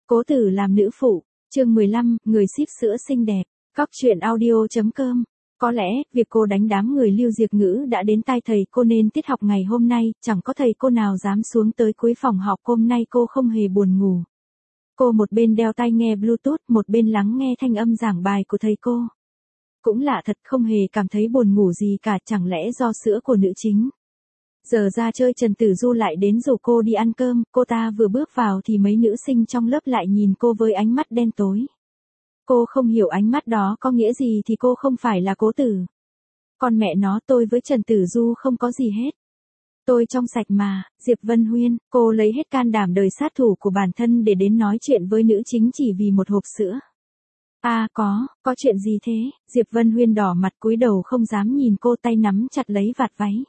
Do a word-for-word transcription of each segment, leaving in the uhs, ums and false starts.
Cố Tử làm nữ phụ, chương mười lăm, người ship sữa xinh đẹp, Cóc truyện audio.com. Có lẽ, việc cô đánh đám người Lưu Diệp Ngữ đã đến tai thầy cô nên tiết học ngày hôm nay, chẳng có thầy cô nào dám xuống tới cuối phòng học. Hôm nay cô không hề buồn ngủ. Cô một bên đeo tai nghe Bluetooth, một bên lắng nghe thanh âm giảng bài của thầy cô. Cũng lạ thật, không hề cảm thấy buồn ngủ gì cả, chẳng lẽ do sữa của nữ chính. Giờ ra chơi Trần Tử Du lại đến rủ cô đi ăn cơm, cô ta vừa bước vào thì mấy nữ sinh trong lớp lại nhìn cô với ánh mắt đen tối. Cô không hiểu ánh mắt đó có nghĩa gì thì cô không phải là Cố Tử. Còn mẹ nó, tôi với Trần Tử Du không có gì hết. Tôi trong sạch mà. Diệp Vân Huyên, cô lấy hết can đảm đời sát thủ của bản thân để đến nói chuyện với nữ chính chỉ vì một hộp sữa. À có, có chuyện gì thế? Diệp Vân Huyên đỏ mặt cúi đầu không dám nhìn cô, tay nắm chặt lấy vạt váy.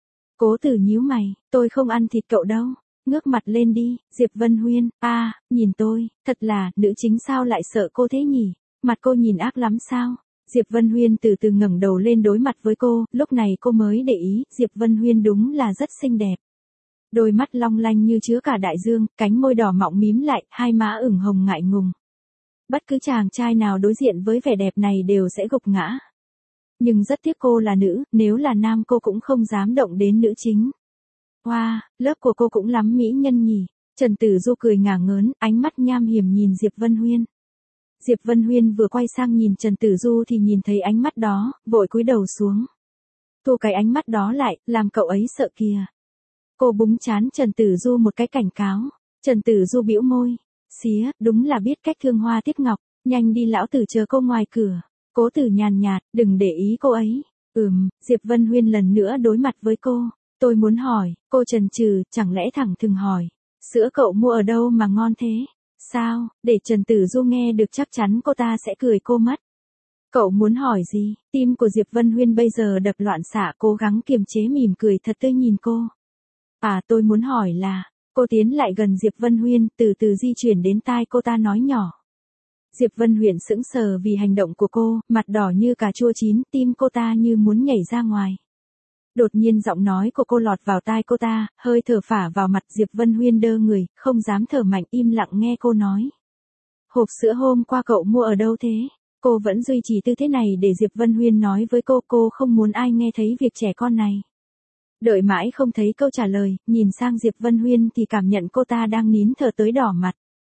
Cố Tử nhíu mày, tôi không ăn thịt cậu đâu. Ngước mặt lên đi. Diệp Vân Huyên, a, à, nhìn tôi, thật là, nữ chính sao lại sợ cô thế nhỉ? Mặt cô nhìn ác lắm sao? Diệp Vân Huyên từ từ ngẩng đầu lên đối mặt với cô, lúc này cô mới để ý, Diệp Vân Huyên đúng là rất xinh đẹp. Đôi mắt long lanh như chứa cả đại dương, cánh môi đỏ mọng mím lại, hai má ửng hồng ngại ngùng. Bất cứ chàng trai nào đối diện với vẻ đẹp này đều sẽ gục ngã. Nhưng rất tiếc cô là nữ, nếu là nam cô cũng không dám động đến nữ chính. Wow, lớp của cô cũng lắm mỹ nhân nhỉ. Trần Tử Du cười ngả ngớn, ánh mắt nham hiểm nhìn Diệp Vân Huyên. Diệp Vân Huyên vừa quay sang nhìn Trần Tử Du thì nhìn thấy ánh mắt đó, vội cúi đầu xuống. Thu cái ánh mắt đó lại, làm cậu ấy sợ kìa. Cô búng trán Trần Tử Du một cái cảnh cáo. Trần Tử Du bĩu môi. Xía, đúng là biết cách thương hoa tiếc ngọc, nhanh đi lão tử chờ cô ngoài cửa. Cố Tử nhàn nhạt, đừng để ý cô ấy. Ừm, Diệp Vân Huyên lần nữa đối mặt với cô. Tôi muốn hỏi, cô chần chừ, chẳng lẽ thẳng thừng hỏi. Sữa cậu mua ở đâu mà ngon thế? Sao, để Trần Tử Du nghe được chắc chắn cô ta sẽ cười cô mất. Cậu muốn hỏi gì? Tim của Diệp Vân Huyên bây giờ đập loạn xạ, cố gắng kiềm chế mỉm cười thật tươi nhìn cô. À, tôi muốn hỏi là, cô tiến lại gần Diệp Vân Huyên, từ từ di chuyển đến tai cô ta nói nhỏ. Diệp Vân Huyên sững sờ vì hành động của cô, mặt đỏ như cà chua chín, tim cô ta như muốn nhảy ra ngoài. Đột nhiên giọng nói của cô lọt vào tai cô ta, hơi thở phả vào mặt. Diệp Vân Huyên đơ người, không dám thở mạnh, im lặng nghe cô nói. Hộp sữa hôm qua cậu mua ở đâu thế? Cô vẫn duy trì tư thế này để Diệp Vân Huyên nói với cô, cô không muốn ai nghe thấy việc trẻ con này. Đợi mãi không thấy câu trả lời, nhìn sang Diệp Vân Huyên thì cảm nhận cô ta đang nín thở tới đỏ mặt.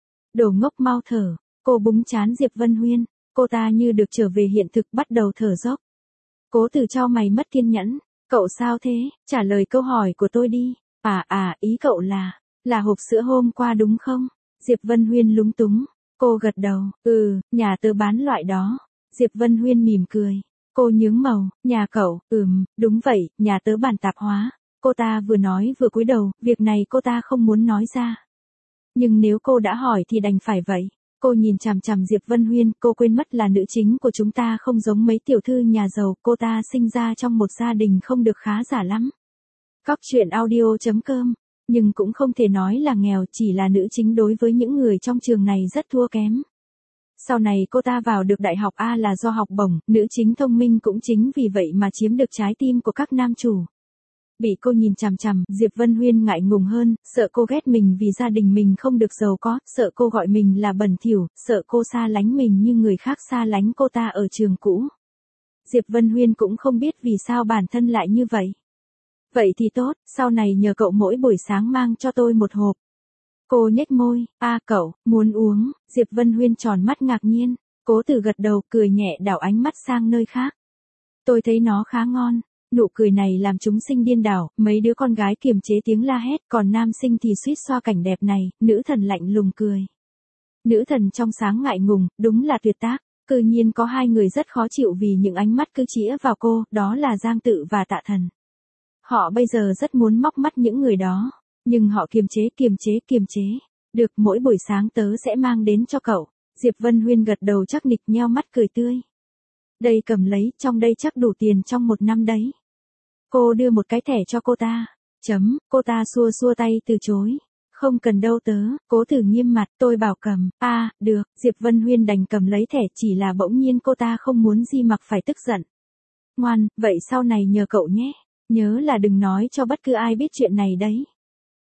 Đồ ngốc mau thở, cô búng trán Diệp Vân Huyên, cô ta như được trở về hiện thực bắt đầu thở dốc. Cố Tử cho mày mất kiên nhẫn. Cậu sao thế? Trả lời câu hỏi của tôi đi. À à, ý cậu là, là hộp sữa hôm qua đúng không? Diệp Vân Huyên lúng túng. Cô gật đầu, ừ, nhà tớ bán loại đó. Diệp Vân Huyên mỉm cười. Cô nhướng màu, nhà cậu, ừm, đúng vậy, nhà tớ bán tạp hóa. Cô ta vừa nói vừa cúi đầu, việc này cô ta không muốn nói ra. Nhưng nếu cô đã hỏi thì đành phải vậy. Cô nhìn chằm chằm Diệp Vân Huyên, cô quên mất là nữ chính của chúng ta không giống mấy tiểu thư nhà giàu, cô ta sinh ra trong một gia đình không được khá giả lắm. Cóc truyện audio.com, nhưng cũng không thể nói là nghèo, chỉ là nữ chính đối với những người trong trường này rất thua kém. Sau này cô ta vào được đại học A là do học bổng, nữ chính thông minh cũng chính vì vậy mà chiếm được trái tim của các nam chủ. Bị cô nhìn chằm chằm, Diệp Vân Huyên ngại ngùng hơn, sợ cô ghét mình vì gia đình mình không được giàu có, sợ cô gọi mình là bẩn thỉu, sợ cô xa lánh mình như người khác xa lánh cô ta ở trường cũ. Diệp Vân Huyên cũng không biết vì sao bản thân lại như vậy. Vậy thì tốt, sau này nhờ cậu mỗi buổi sáng mang cho tôi một hộp. Cô nhếch môi, a à, cậu, muốn uống? Diệp Vân Huyên tròn mắt ngạc nhiên, Cố Tử gật đầu, cười nhẹ đảo ánh mắt sang nơi khác. Tôi thấy nó khá ngon. Nụ cười này làm chúng sinh điên đảo, mấy đứa con gái kiềm chế tiếng la hét, còn nam sinh thì suýt xoa cảnh đẹp này. Nữ thần lạnh lùng cười. Nữ thần trong sáng ngại ngùng, đúng là tuyệt tác. Cư nhiên có hai người rất khó chịu vì những ánh mắt cứ chĩa vào cô, đó là Giang Tự và Tạ Thần. Họ bây giờ rất muốn móc mắt những người đó, nhưng họ kiềm chế kiềm chế kiềm chế. Được, mỗi buổi sáng tớ sẽ mang đến cho cậu. Diệp Vân Huyên gật đầu chắc nịch, nheo mắt cười tươi. Đây cầm lấy, trong đây chắc đủ tiền trong một năm đấy. Cô đưa một cái thẻ cho cô ta. Chấm, cô ta xua xua tay từ chối. Không cần đâu tớ. Cố Tử nghiêm mặt, tôi bảo cầm. A, à, được. Diệp Vân Huyên đành cầm lấy thẻ, chỉ là bỗng nhiên cô ta không muốn Di Mặc phải tức giận. Ngoan, vậy sau này nhờ cậu nhé. Nhớ là đừng nói cho bất cứ ai biết chuyện này đấy.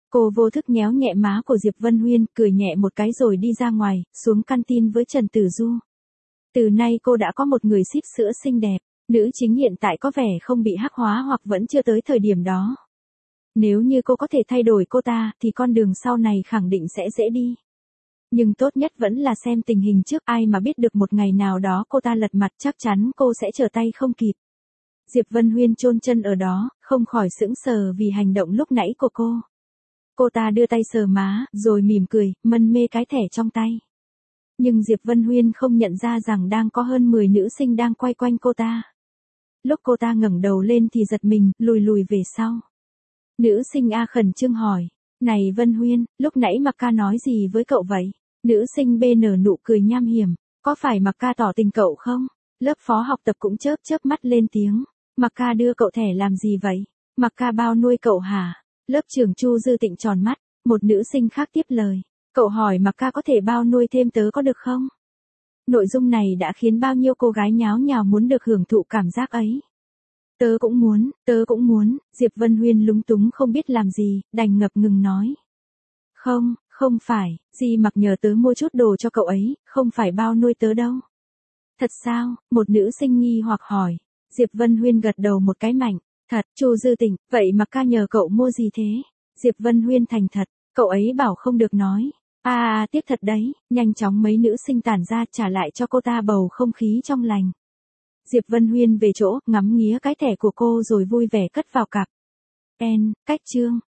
Cô vô thức nhéo nhẹ má của Diệp Vân Huyên, cười nhẹ một cái rồi đi ra ngoài, xuống canteen với Trần Tử Du. Từ nay cô đã có một người ship sữa xinh đẹp, nữ chính hiện tại có vẻ không bị hắc hóa hoặc vẫn chưa tới thời điểm đó. Nếu như cô có thể thay đổi cô ta, thì con đường sau này khẳng định sẽ dễ đi. Nhưng tốt nhất vẫn là xem tình hình trước, ai mà biết được một ngày nào đó cô ta lật mặt, chắc chắn cô sẽ trở tay không kịp. Diệp Vân Huyên chôn chân ở đó, không khỏi sững sờ vì hành động lúc nãy của cô. Cô ta đưa tay sờ má, rồi mỉm cười, mân mê cái thẻ trong tay. Nhưng Diệp Vân Huyên không nhận ra rằng đang có hơn mười nữ sinh đang quay quanh cô ta. Lúc cô ta ngẩng đầu lên thì giật mình, lùi lùi về sau. Nữ sinh A khẩn trương hỏi, này Vân Huyên, lúc nãy Mặc Ca nói gì với cậu vậy? Nữ sinh B nở nụ cười nham hiểm, có phải Mặc Ca tỏ tình cậu không? Lớp phó học tập cũng chớp chớp mắt lên tiếng, Mặc Ca đưa cậu thẻ làm gì vậy? Mặc Ca bao nuôi cậu hả? Lớp trưởng Chu Dư Tịnh tròn mắt, một nữ sinh khác tiếp lời, cậu hỏi Mặc Ca có thể bao nuôi thêm tớ có được không? Nội dung này đã khiến bao nhiêu cô gái nháo nhào muốn được hưởng thụ cảm giác ấy. Tớ cũng muốn, tớ cũng muốn, Diệp Vân Huyên lúng túng không biết làm gì, đành ngập ngừng nói. Không, không phải, Di Mặc nhờ tớ mua chút đồ cho cậu ấy, không phải bao nuôi tớ đâu. Thật sao? Một nữ sinh nghi hoặc hỏi. Diệp Vân Huyên gật đầu một cái mạnh. Thật, Chu Dư Tịnh, vậy Mặc Ca nhờ cậu mua gì thế? Diệp Vân Huyên thành thật, cậu ấy bảo không được nói. À, à tiếc thật đấy, nhanh chóng mấy nữ sinh tản ra trả lại cho cô ta bầu không khí trong lành. Diệp Vân Huyên về chỗ, ngắm nghía cái thẻ của cô rồi vui vẻ cất vào cặp. En, cách chương.